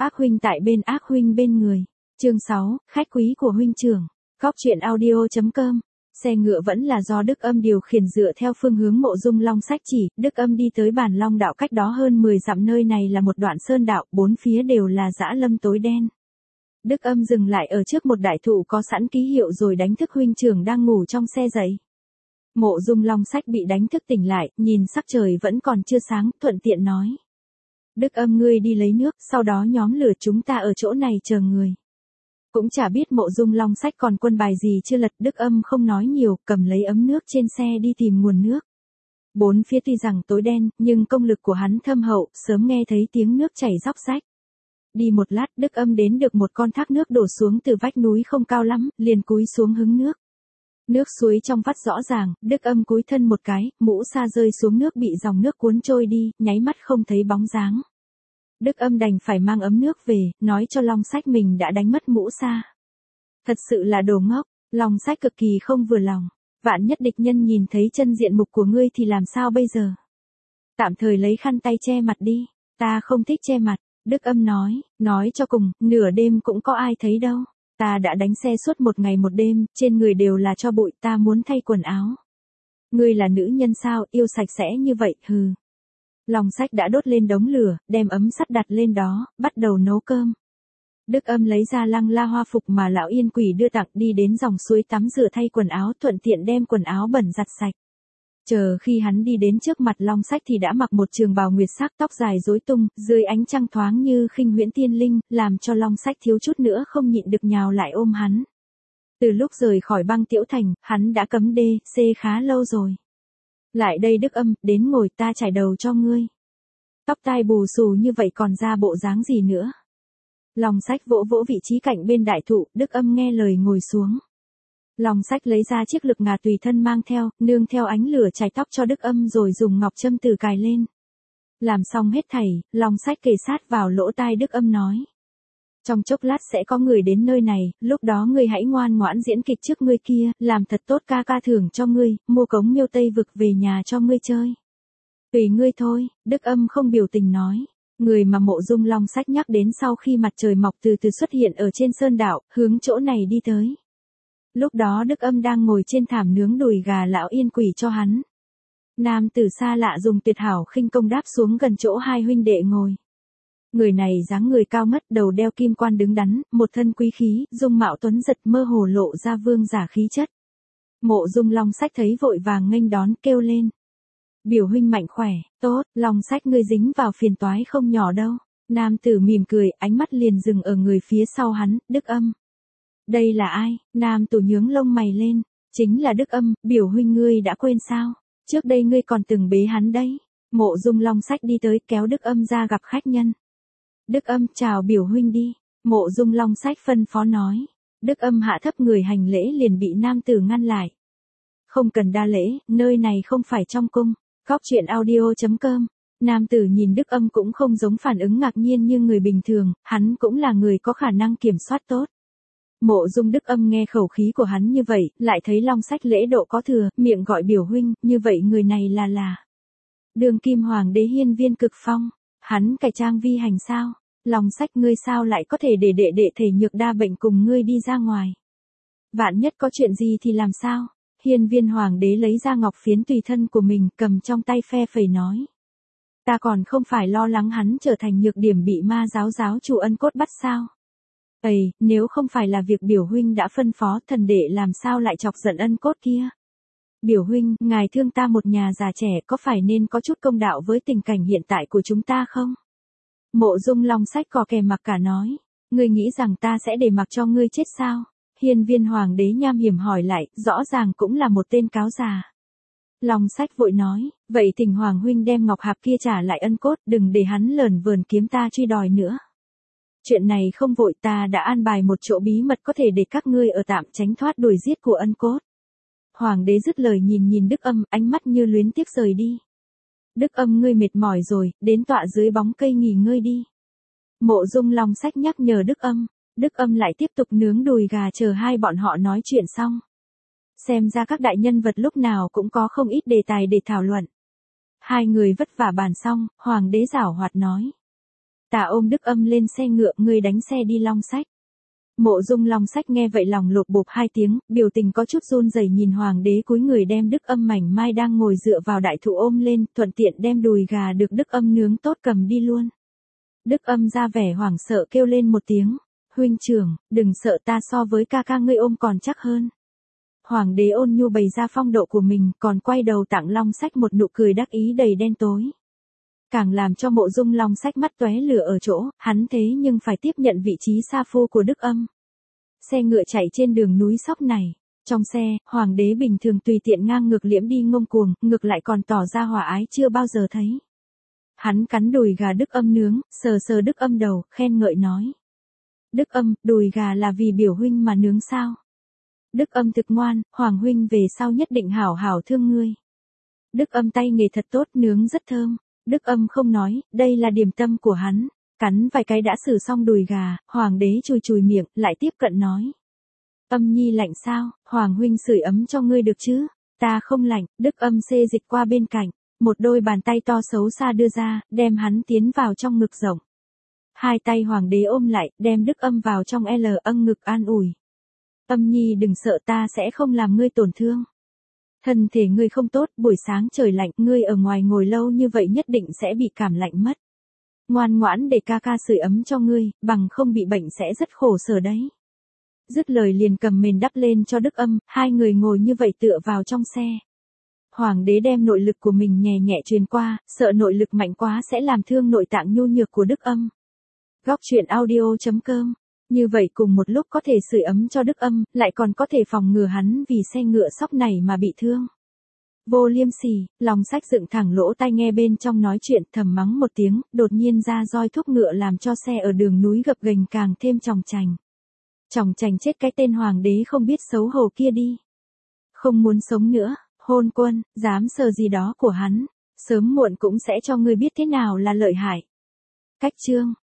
Ác huynh tại bên ác huynh bên người. Chương 6, khách quý của huynh trưởng. Góc truyện audio.com. Xe ngựa vẫn là do Đức Âm điều khiển dựa theo phương hướng Mộ Dung Long sách chỉ, Đức Âm đi tới Bản Long đạo cách đó hơn 10 dặm, nơi này là một đoạn sơn đạo, bốn phía đều là dã lâm tối đen. Đức Âm dừng lại ở trước một đại thụ có sẵn ký hiệu rồi đánh thức huynh trưởng đang ngủ trong xe dậy. Mộ Dung Long sách bị đánh thức tỉnh lại, nhìn sắc trời vẫn còn chưa sáng, thuận tiện nói. Đức Âm, ngươi đi lấy nước, sau đó nhóm lửa chúng ta ở chỗ này chờ người. Cũng chả biết Mộ Dung Long sách còn quân bài gì chưa lật, Đức Âm không nói nhiều, cầm lấy ấm nước trên xe đi tìm nguồn nước. Bốn phía tuy rằng tối đen, nhưng công lực của hắn thâm hậu, sớm nghe thấy tiếng nước chảy róc rách. Đi một lát, Đức Âm đến được một con thác nước đổ xuống từ vách núi không cao lắm, liền cúi xuống hứng nước. Nước suối trong vắt rõ ràng, Đức Âm cúi thân một cái, mũ sa rơi xuống nước bị dòng nước cuốn trôi đi, nháy mắt không thấy bóng dáng. Đức Âm đành phải mang ấm nước về, nói cho Long sách mình đã đánh mất mũ sa. Thật sự là đồ ngốc, Long sách cực kỳ không vừa lòng. Vạn nhất địch nhân nhìn thấy chân diện mục của ngươi thì làm sao bây giờ? Tạm thời lấy khăn tay che mặt đi, ta không thích che mặt. Đức Âm nói cho cùng, nửa đêm cũng có ai thấy đâu. Ta đã đánh xe suốt một ngày một đêm, trên người đều là tro bụi, ta muốn thay quần áo. Ngươi là nữ nhân sao, yêu sạch sẽ như vậy, hừ. Long sách đã đốt lên đống lửa, đem ấm sắt đặt lên đó, bắt đầu nấu cơm. Đức Âm lấy ra lăng la hoa phục mà lão Yên Quỷ đưa tặng, đi đến dòng suối tắm rửa thay quần áo, thuận tiện đem quần áo bẩn giặt sạch. Chờ khi hắn đi đến trước mặt Long sách thì đã mặc một trường bào nguyệt sắc, tóc dài rối tung, dưới ánh trăng thoáng như khinh huyễn tiên linh, làm cho Long sách thiếu chút nữa không nhịn được nhào lại ôm hắn. Từ lúc rời khỏi Băng Tiễu Thành, hắn đã cấm đê, xê khá lâu rồi. Lại đây Đức Âm, đến ngồi, ta chải đầu cho ngươi. Tóc tai bù xù như vậy còn ra bộ dáng gì nữa. Long sách vỗ vỗ vị trí cạnh bên đại thụ, Đức Âm nghe lời ngồi xuống. Long sách lấy ra chiếc lực ngà tùy thân mang theo, nương theo ánh lửa chải tóc cho Đức Âm rồi dùng ngọc châm từ cài lên. Làm xong hết thảy, Long sách kề sát vào lỗ tai Đức Âm nói. Trong chốc lát sẽ có người đến nơi này, lúc đó ngươi hãy ngoan ngoãn diễn kịch trước ngươi kia, làm thật tốt, ca ca thưởng cho ngươi, mua cống Miêu Tây Vực về nhà cho ngươi chơi. Tùy ngươi thôi, Đức Âm không biểu tình nói. Người mà Mộ Dung Long sách nhắc đến sau khi mặt trời mọc từ từ xuất hiện ở trên sơn đảo, hướng chỗ này đi tới. Lúc đó Đức Âm đang ngồi trên thảm nướng đùi gà lão Yên Quỷ cho hắn. Nam tử xa lạ dùng tuyệt hảo khinh công đáp xuống gần chỗ hai huynh đệ ngồi. Người này dáng người cao ngất, đầu đeo kim quan đứng đắn, một thân quý khí, dung mạo tuấn giật, mơ hồ lộ ra vương giả khí chất. Mộ Dung Long sách thấy vội vàng nghênh đón, kêu lên. Biểu huynh mạnh khỏe, tốt, Long sách ngươi dính vào phiền toái không nhỏ đâu. Nam tử mỉm cười, ánh mắt liền dừng ở người phía sau hắn, Đức Âm. Đây là ai? Nam tử nhướng lông mày lên. Chính là Đức Âm, biểu huynh ngươi đã quên sao? Trước đây ngươi còn từng bế hắn đấy. Mộ Dung Long sách đi tới kéo Đức Âm ra gặp khách nhân. Đức Âm, chào biểu huynh đi. Mộ Dung Long sách phân phó nói. Đức Âm hạ thấp người hành lễ liền bị nam tử ngăn lại. Không cần đa lễ, nơi này không phải trong cung. Góc truyện audio.com. Nam tử nhìn Đức Âm cũng không giống phản ứng ngạc nhiên như người bình thường, hắn cũng là người có khả năng kiểm soát tốt. Mộ Dung Đức Âm nghe khẩu khí của hắn như vậy, lại thấy Long sách lễ độ có thừa, miệng gọi biểu huynh, như vậy người này là Đường Kim Hoàng đế Hiên Viên Cực Phong. Hắn cải trang vi hành sao? Long sách, ngươi sao lại có thể để đệ thể nhược đa bệnh cùng ngươi đi ra ngoài? Vạn nhất có chuyện gì thì làm sao? Hiên Viên Hoàng đế lấy ra ngọc phiến tùy thân của mình, cầm trong tay phe phẩy nói. Ta còn không phải lo lắng hắn trở thành nhược điểm bị ma giáo chủ Ân Cốt bắt sao? Nếu không phải là việc biểu huynh đã phân phó, thần đệ làm sao lại chọc giận Ân Cốt kia? Biểu huynh, ngài thương ta một nhà già trẻ, có phải nên có chút công đạo với tình cảnh hiện tại của chúng ta không? Mộ Dung Long sách cò kè mặc cả nói. Ngươi nghĩ rằng ta sẽ để mặc cho ngươi chết sao? Hiên Viên Hoàng đế nham hiểm hỏi lại, rõ ràng cũng là một tên cáo già. Long sách vội nói, vậy thỉnh Hoàng huynh đem ngọc hạp kia trả lại Ân Cốt, đừng để hắn lởn vởn kiếm ta truy đòi nữa. Chuyện này không vội, ta đã an bài một chỗ bí mật có thể để các ngươi ở tạm tránh thoát đuổi giết của Ân Cốt. Hoàng đế dứt lời nhìn Đức Âm, ánh mắt như luyến tiếc rời đi. Đức Âm, ngươi mệt mỏi rồi, đến tọa dưới bóng cây nghỉ ngơi đi. Mộ Dung Long sách nhắc nhở Đức Âm. Đức Âm lại tiếp tục nướng đùi gà chờ hai bọn họ nói chuyện xong. Xem ra các đại nhân vật lúc nào cũng có không ít đề tài để thảo luận. Hai người vất vả bàn xong, Hoàng đế giảo hoạt nói. Ta ôm Đức Âm lên xe ngựa, ngươi đánh xe đi Long Sách. Mộ Dung Long Sách nghe vậy lòng lột bột hai tiếng, biểu tình có chút run rẩy nhìn hoàng đế cúi người đem Đức Âm mảnh mai đang ngồi dựa vào đại thụ ôm lên, thuận tiện đem đùi gà được Đức Âm nướng tốt cầm đi luôn. Đức Âm ra vẻ hoảng sợ kêu lên một tiếng, huynh trưởng, đừng sợ, ta so với ca ca ngươi ôm còn chắc hơn. Hoàng đế ôn nhu bày ra phong độ của mình, còn quay đầu tặng Long Sách một nụ cười đắc ý đầy đen tối. Càng làm cho Mộ Dung Long Sách mắt tóe lửa ở chỗ, hắn thế nhưng phải tiếp nhận vị trí sa phu của Đức Âm. Xe ngựa chạy trên đường núi Sóc này. Trong xe, hoàng đế bình thường tùy tiện ngang ngược liễm đi ngông cuồng, ngược lại còn tỏ ra hòa ái chưa bao giờ thấy. Hắn cắn đùi gà Đức Âm nướng, sờ sờ Đức Âm đầu, khen ngợi nói. Đức Âm, đùi gà là vì biểu huynh mà nướng sao? Đức Âm thực ngoan, hoàng huynh về sau nhất định hảo hảo thương ngươi. Đức Âm tay nghề thật tốt, nướng rất thơm. Đức Âm không nói, đây là điểm tâm của hắn. Cắn vài cái đã xử xong đùi gà, hoàng đế chùi chùi miệng, lại tiếp cận nói. Âm nhi lạnh sao, hoàng huynh sưởi ấm cho ngươi được chứ? Ta không lạnh. Đức Âm xê dịch qua bên cạnh, một đôi bàn tay to xấu xa đưa ra, đem hắn tiến vào trong ngực rộng. Hai tay hoàng đế ôm lại, đem Đức Âm vào trong âng ngực an ủi. Âm nhi đừng sợ, ta sẽ không làm ngươi tổn thương. Thân thể ngươi không tốt, buổi sáng trời lạnh, ngươi ở ngoài ngồi lâu như vậy nhất định sẽ bị cảm lạnh mất. Ngoan ngoãn để ca ca sưởi ấm cho ngươi, bằng không bị bệnh sẽ rất khổ sở đấy. Dứt lời liền cầm mền đắp lên cho Đức Âm, hai người ngồi như vậy tựa vào trong xe. Hoàng đế đem nội lực của mình nhẹ nhẹ truyền qua, sợ nội lực mạnh quá sẽ làm thương nội tạng nhu nhược của Đức Âm. Góc truyện audio.com. Như vậy cùng một lúc có thể sưởi ấm cho Đức Âm, lại còn có thể phòng ngừa hắn vì xe ngựa Sóc này mà bị thương. Vô liêm sỉ, Long Sách dựng thẳng lỗ tai nghe bên trong nói chuyện, thầm mắng một tiếng, đột nhiên ra roi thúc ngựa làm cho xe ở đường núi gập ghềnh càng thêm chòng chành. Chòng chành chết cái tên hoàng đế không biết xấu hổ kia đi. Không muốn sống nữa, hôn quân, dám sờ gì đó của hắn, sớm muộn cũng sẽ cho ngươi biết thế nào là lợi hại. Cách chương